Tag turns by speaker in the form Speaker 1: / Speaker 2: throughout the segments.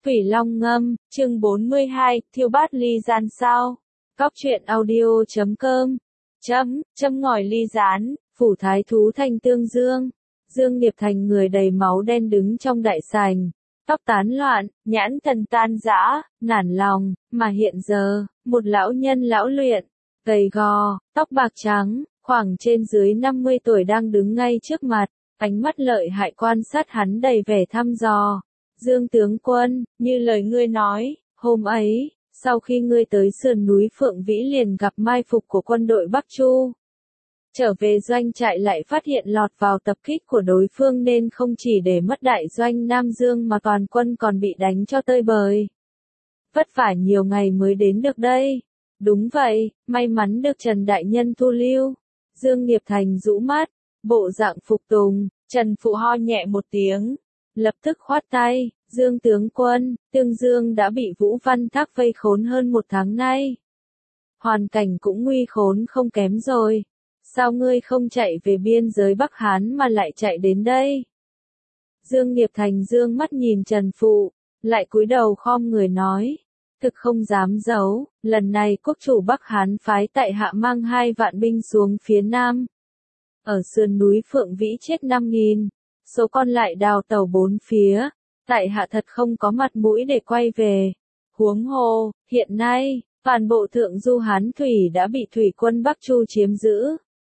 Speaker 1: Thủy Long Ngâm, chương 42, thiêu bát ly gian sao. Cóc truyện audio.com. Châm ngòi ly gián, phủ thái thú thanh tương dương. Dương Nghiệp Thành người đầy máu đen đứng trong đại sảnh, tóc tán loạn, nhãn thần tan rã, nản lòng, mà hiện giờ, một lão nhân lão luyện, gầy gò, tóc bạc trắng, khoảng trên dưới 50 tuổi đang đứng ngay trước mặt, ánh mắt lợi hại quan sát hắn đầy vẻ thăm dò. Dương tướng quân, như lời ngươi nói, hôm ấy, sau khi ngươi tới sườn núi Phượng Vĩ liền gặp mai phục của quân đội Bắc Chu. Trở về doanh trại lại phát hiện lọt vào tập kích của đối phương nên không chỉ để mất đại doanh Nam Dương mà toàn quân còn bị đánh cho tơi bời. Vất vả nhiều ngày mới đến được đây. Đúng vậy, may mắn được Trần Đại Nhân thu lưu. Dương Nghiệp Thành rũ mắt, bộ dạng phục tùng, Trần Phụ ho nhẹ một tiếng. Lập tức khoát tay, Dương tướng quân, Tương Dương đã bị Vũ Văn Thác vây khốn hơn một tháng nay. Hoàn cảnh cũng nguy khốn không kém rồi. Sao ngươi không chạy về biên giới Bắc Hán mà lại chạy đến đây? Dương Nghiệp Thành dương mắt nhìn Trần Phụ, lại cúi đầu khom người nói. Thực không dám giấu, lần này quốc chủ Bắc Hán phái tại hạ mang 2 vạn binh xuống phía Nam. Ở sườn núi Phượng Vĩ chết 5.000. Số còn lại đào tẩu 4 phía, tại hạ thật không có mặt mũi để quay về. Huống hồ, hiện nay, toàn bộ thượng du Hán Thủy đã bị thủy quân Bắc Chu chiếm giữ.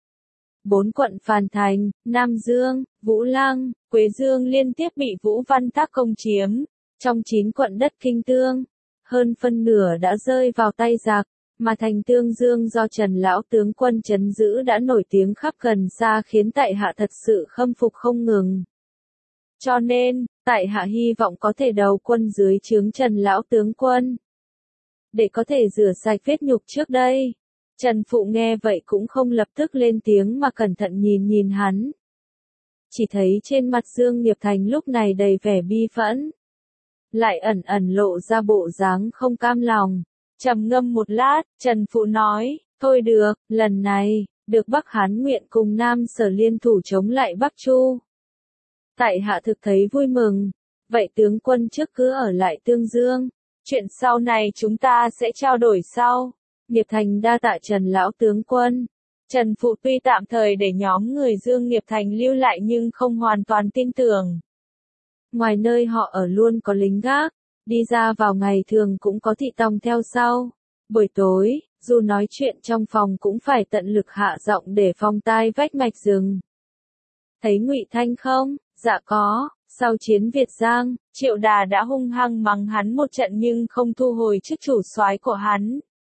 Speaker 1: 4 quận Phàn Thành, Nam Dương, Vũ Lăng, Quế Dương liên tiếp bị Vũ Văn Thác công chiếm. Trong 9 quận đất Kinh Tương, hơn phân nửa đã rơi vào tay giặc, mà thành Tương Dương do Trần Lão tướng quân trấn giữ đã nổi tiếng khắp gần xa khiến tại hạ thật sự khâm phục không ngừng. Cho nên, tại hạ hy vọng có thể đầu quân dưới trướng Trần Lão tướng quân, để có thể rửa sạch vết nhục trước đây. Trần Phụ nghe vậy cũng không lập tức lên tiếng mà cẩn thận nhìn hắn. Chỉ thấy trên mặt Dương Nghiệp Thành lúc này đầy vẻ bi phẫn, lại ẩn lộ ra bộ dáng không cam lòng. Trầm ngâm một lát, Trần Phụ nói, thôi được, lần này, được Bắc Hán nguyện cùng Nam Sở liên thủ chống lại Bắc Chu. Tại hạ thực thấy vui mừng, vậy tướng quân trước cứ ở lại Tương Dương, chuyện sau này chúng ta sẽ trao đổi sau. Nghiệp Thành đa tạ Trần Lão tướng quân. Trần Phụ tuy tạm thời để nhóm người Dương Nghiệp Thành lưu lại nhưng không hoàn toàn tin tưởng. Ngoài nơi họ ở luôn có lính gác, đi ra vào ngày thường cũng có thị tòng theo sau. Buổi tối, dù nói chuyện trong phòng cũng phải tận lực hạ giọng để phòng tai vách mạch rừng. Thấy Ngụy Thanh không? Dạ có. Sau chiến Việt Giang, Triệu Đà đã hung hăng mắng hắn một trận nhưng không thu hồi chức chủ soái của hắn.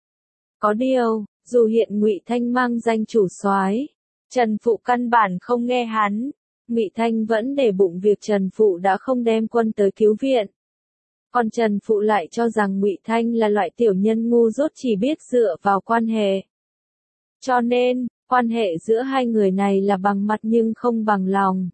Speaker 1: Có điều, dù hiện Ngụy Thanh mang danh chủ soái, Trần Phụ căn bản không nghe hắn. Ngụy Thanh vẫn để bụng việc Trần Phụ đã không đem quân tới cứu viện. Còn Trần Phụ lại cho rằng Ngụy Thanh là loại tiểu nhân ngu dốt chỉ biết dựa vào quan hệ. Cho nên, quan hệ giữa hai người này là bằng mặt nhưng không bằng lòng.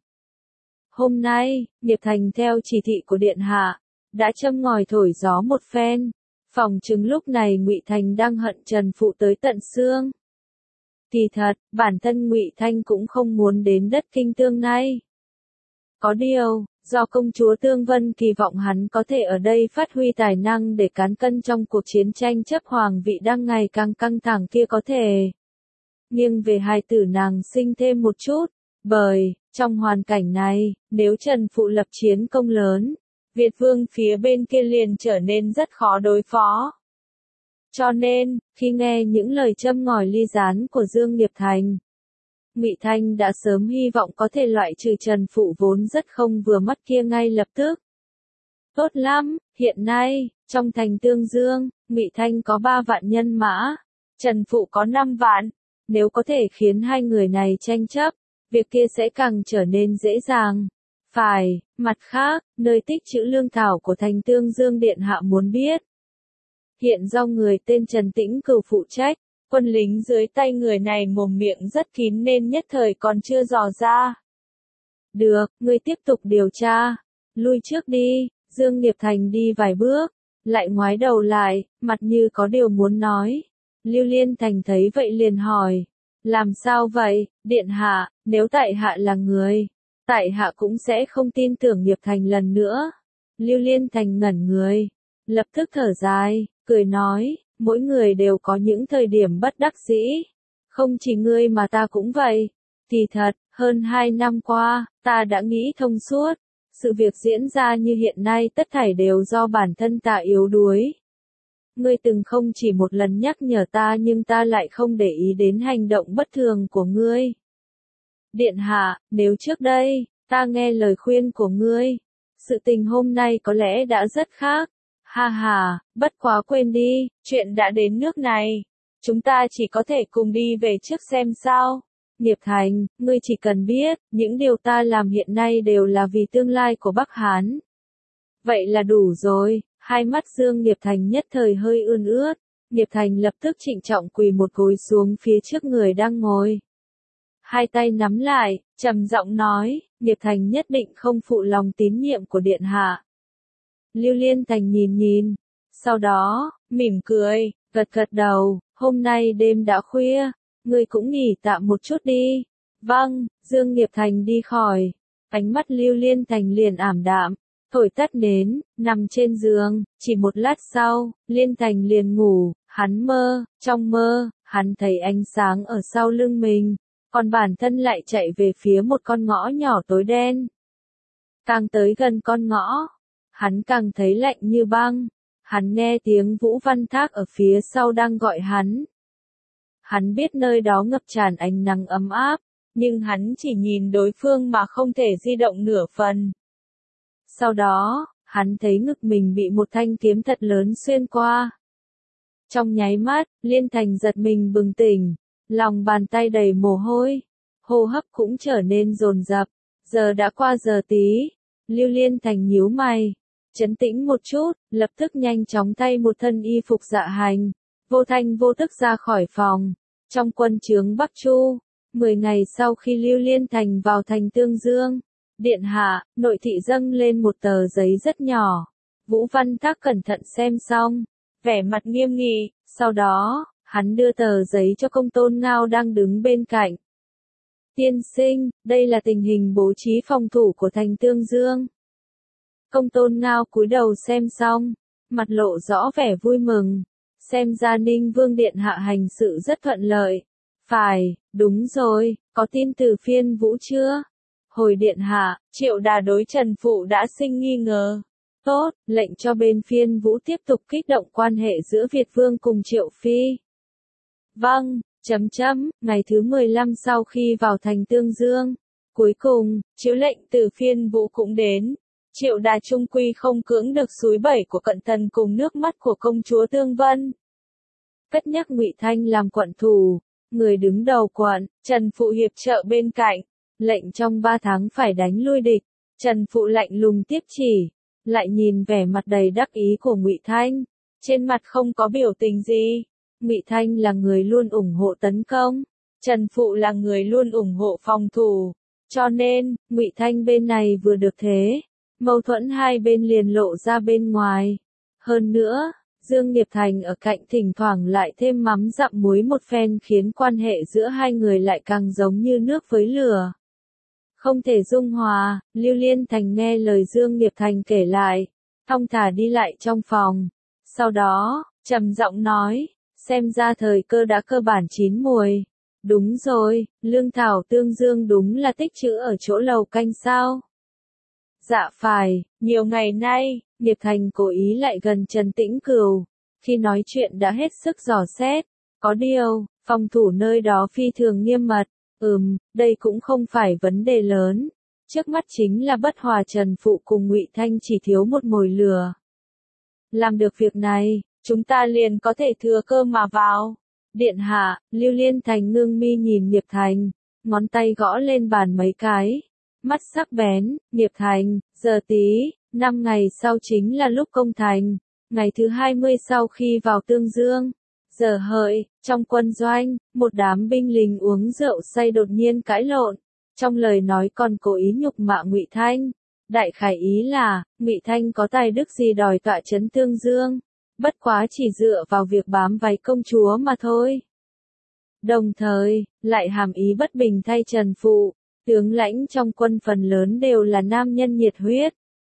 Speaker 1: Hôm nay, Nghiệp Thành theo chỉ thị của Điện Hạ, đã châm ngòi thổi gió một phen. Phỏng chừng lúc này Ngụy Thành đang hận Trần Phụ tới tận xương. Thì thật, bản thân Ngụy Thanh cũng không muốn đến đất Kinh Tương này. Có điều, do công chúa Tương Vân kỳ vọng hắn có thể ở đây phát huy tài năng để cán cân trong cuộc chiến tranh chấp hoàng vị đang ngày càng căng thẳng kia có thể nghiêng về hài tử nàng sinh thêm một chút. Bởi, trong hoàn cảnh này, nếu Trần Phụ lập chiến công lớn, Việt Vương phía bên kia liền trở nên rất khó đối phó. Cho nên, khi nghe những lời châm ngòi ly gián của Dương Nghiệp Thành, Ngụy Thanh đã sớm hy vọng có thể loại trừ Trần Phụ vốn rất không vừa mắt kia ngay lập tức. Tốt lắm, hiện nay, trong thành Tương Dương, Ngụy Thanh có 3 vạn nhân mã, Trần Phụ có 5 vạn. Nếu có thể khiến hai người này tranh chấp, việc kia sẽ càng trở nên dễ dàng. Phải, mặt khác, nơi tích trữ lương thảo của thành Tương Dương Điện Hạ muốn biết. Hiện do người tên Trần Tĩnh Cửu phụ trách, quân lính dưới tay người này mồm miệng rất kín nên nhất thời còn chưa dò ra. Được, ngươi tiếp tục điều tra. Lui trước đi. Dương Nghiệp Thành đi vài bước, lại ngoái đầu lại, mặt như có điều muốn nói. Lưu Liên Thành thấy vậy liền hỏi. Làm sao vậy, Điện Hạ, nếu tại hạ là người, tại hạ cũng sẽ không tin tưởng Nghiệp Thành lần nữa. Lưu Liên Thành ngẩn người, lập tức thở dài, cười nói, mỗi người đều có những thời điểm bất đắc dĩ. Không chỉ ngươi mà ta cũng vậy. Thì thật, hơn 2 năm qua, ta đã nghĩ thông suốt. Sự việc diễn ra như hiện nay tất thảy đều do bản thân ta yếu đuối. Ngươi từng không chỉ một lần nhắc nhở ta nhưng ta lại không để ý đến hành động bất thường của ngươi. Điện hạ, nếu trước đây, ta nghe lời khuyên của ngươi, sự tình hôm nay có lẽ đã rất khác. Ha ha, bất quá quên đi, chuyện đã đến nước này. Chúng ta chỉ có thể cùng đi về trước xem sao. Nghiệp Thành, ngươi chỉ cần biết, những điều ta làm hiện nay đều là vì tương lai của Bắc Hán. Vậy là đủ rồi, hai mắt Dương Nghiệp Thành nhất thời hơi ươn ướt. Nghiệp Thành lập tức trịnh trọng quỳ một gối xuống phía trước người đang ngồi. Hai tay nắm lại, trầm giọng nói, Nghiệp Thành nhất định không phụ lòng tín nhiệm của Điện hạ. Lưu Liên Thành nhìn, sau đó, mỉm cười, gật gật đầu, hôm nay đêm đã khuya, ngươi cũng nghỉ tạm một chút đi. Vâng, Dương Nghiệp Thành đi khỏi, ánh mắt Lưu Liên Thành liền ảm đạm, thổi tắt nến, nằm trên giường, chỉ một lát sau, Liên Thành liền ngủ, hắn mơ, trong mơ, hắn thấy ánh sáng ở sau lưng mình, còn bản thân lại chạy về phía một con ngõ nhỏ tối đen. Càng tới gần con ngõ, hắn càng thấy lạnh như băng. Hắn nghe tiếng Vũ Văn Thác ở phía sau đang gọi hắn. Hắn biết nơi đó ngập tràn ánh nắng ấm áp, nhưng hắn chỉ nhìn đối phương mà không thể di động nửa phần. Sau đó, hắn thấy ngực mình bị một thanh kiếm thật lớn xuyên qua. Trong nháy mắt, Liên Thành giật mình bừng tỉnh, lòng bàn tay đầy mồ hôi, hô hấp cũng trở nên dồn dập. Giờ đã qua giờ tí, Lưu Liên Thành nhíu mày. Trấn tĩnh một chút, lập tức nhanh chóng thay một thân y phục dạ hành, vô thanh vô tức ra khỏi phòng. Trong quân trướng Bắc Chu, 10 ngày sau khi Lưu Liên Thành vào thành Tương Dương, Điện hạ, nội thị dâng lên một tờ giấy rất nhỏ. Vũ Văn Thác cẩn thận xem xong, vẻ mặt nghiêm nghị, sau đó, hắn đưa tờ giấy cho Công Tôn Ngao đang đứng bên cạnh. Tiên sinh, đây là tình hình bố trí phòng thủ của thành Tương Dương. Công Tôn Ngao cúi đầu xem xong, mặt lộ rõ vẻ vui mừng, xem ra Ninh Vương Điện hạ hành sự rất thuận lợi. Phải, đúng rồi, có tin từ Phiên Vũ chưa? Hồi Điện hạ, Triệu Đà đối Trần Phụ đã sinh nghi ngờ. Tốt, lệnh cho bên Phiên Vũ tiếp tục kích động quan hệ giữa Việt Vương cùng Triệu Phi. Vâng, ngày thứ 15 sau khi vào thành Tương Dương, cuối cùng, chiếu lệnh từ Phiên Vũ cũng đến. Triệu Đà trung quy không cưỡng được xúi bẩy của cận thần cùng nước mắt của công chúa Tương Vân. Cất nhắc Ngụy Thanh làm quận thủ, người đứng đầu quận, Trần Phụ hiệp trợ bên cạnh, lệnh trong 3 tháng phải đánh lui địch. Trần Phụ lạnh lùng tiếp chỉ, lại nhìn vẻ mặt đầy đắc ý của Ngụy Thanh, trên mặt không có biểu tình gì. Ngụy Thanh là người luôn ủng hộ tấn công, Trần Phụ là người luôn ủng hộ phòng thủ, cho nên, Ngụy Thanh bên này vừa được thế. Mâu thuẫn hai bên liền lộ ra bên ngoài. Hơn nữa, Dương Nghiệp Thành ở cạnh thỉnh thoảng lại thêm mắm dặm muối một phen khiến quan hệ giữa hai người lại càng giống như nước với lửa. Không thể dung hòa, Lưu Liên Thành nghe lời Dương Nghiệp Thành kể lại, thong thả đi lại trong phòng. Sau đó, trầm giọng nói, xem ra thời cơ đã cơ bản chín muồi. Đúng rồi, lương thảo Tương Dương đúng là tích trữ ở chỗ lầu canh sao? Dạ phải, nhiều ngày nay, Nghiệp Thành cố ý lại gần Trần Tĩnh Cửu, khi nói chuyện đã hết sức dò xét, có điều, phòng thủ nơi đó phi thường nghiêm mật, đây cũng không phải vấn đề lớn, trước mắt chính là bất hòa Trần Phụ cùng Ngụy Thanh chỉ thiếu một mồi lửa. Làm được việc này, chúng ta liền có thể thừa cơ mà vào. Điện hạ, Lưu Liên Thành ngưng mi nhìn Nghiệp Thành, ngón tay gõ lên bàn mấy cái. Mắt sắc bén, Nghiệp Thành, giờ tí, 5 ngày sau chính là lúc công thành, ngày thứ 20 sau khi vào Tương Dương. Giờ hợi, trong quân doanh, một đám binh lính uống rượu say đột nhiên cãi lộn, trong lời nói còn cố ý nhục mạ Ngụy Thanh. Đại khái ý là, Ngụy Thanh có tài đức gì đòi tọa trấn Tương Dương, bất quá chỉ dựa vào việc bám váy công chúa mà thôi. Đồng thời, lại hàm ý bất bình thay Trần Phụ. Tướng lãnh trong quân phần lớn đều là nam nhân nhiệt huyết.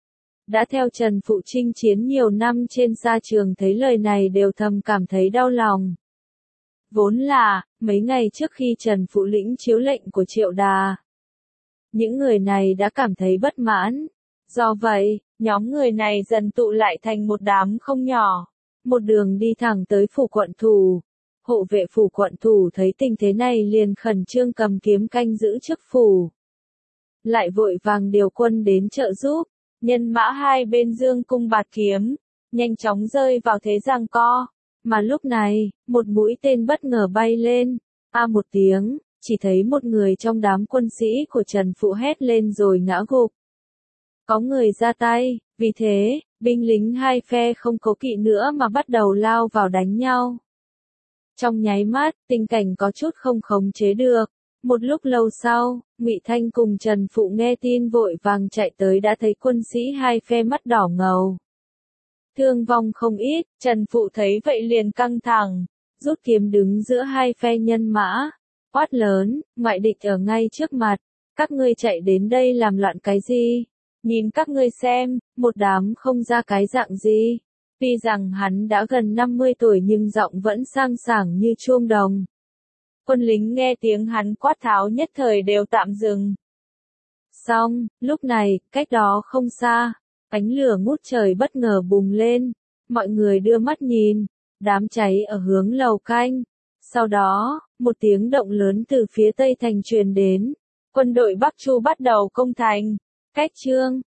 Speaker 1: đã theo Trần Phụ chinh chiến nhiều năm trên sa trường thấy lời này đều thầm cảm thấy đau lòng. Vốn là, mấy ngày trước khi Trần Phụ lĩnh chiếu lệnh của Triệu Đà, những người này đã cảm thấy bất mãn. Do vậy, nhóm người này dần tụ lại thành một đám không nhỏ, một đường đi thẳng tới phủ quận thủ. Hộ vệ phủ quận thủ thấy tình thế này liền khẩn trương cầm kiếm canh giữ trước phủ. Lại vội vàng điều quân đến trợ giúp, nhân mã hai bên dương cung bạt kiếm, nhanh chóng rơi vào thế giằng co. Mà lúc này, một mũi tên bất ngờ bay lên, một tiếng, chỉ thấy một người trong đám quân sĩ của Trần Phụ hét lên rồi ngã gục. Có người ra tay, vì thế, binh lính hai phe không cố kỵ nữa mà bắt đầu lao vào đánh nhau. Trong nháy mắt, tình cảnh có chút không khống chế được. Một lúc lâu sau, Ngụy Thanh cùng Trần Phụ nghe tin vội vàng chạy tới đã thấy quân sĩ hai phe mắt đỏ ngầu. Thương vong không ít, Trần Phụ thấy vậy liền căng thẳng, rút kiếm đứng giữa hai phe nhân mã, quát lớn, ngoại địch ở ngay trước mặt, các ngươi chạy đến đây làm loạn cái gì? Nhìn các ngươi xem, một đám không ra cái dạng gì. Tuy rằng hắn đã gần 50 tuổi nhưng giọng vẫn sang sảng như chuông đồng. Quân lính nghe tiếng hắn quát tháo nhất thời đều tạm dừng. Xong, lúc này, cách đó không xa, ánh lửa ngút trời bất ngờ bùng lên. Mọi người đưa mắt nhìn, đám cháy ở hướng lầu canh. Sau đó, một tiếng động lớn từ phía tây thành truyền đến. Quân đội Bắc Chu bắt đầu công thành. Cách chương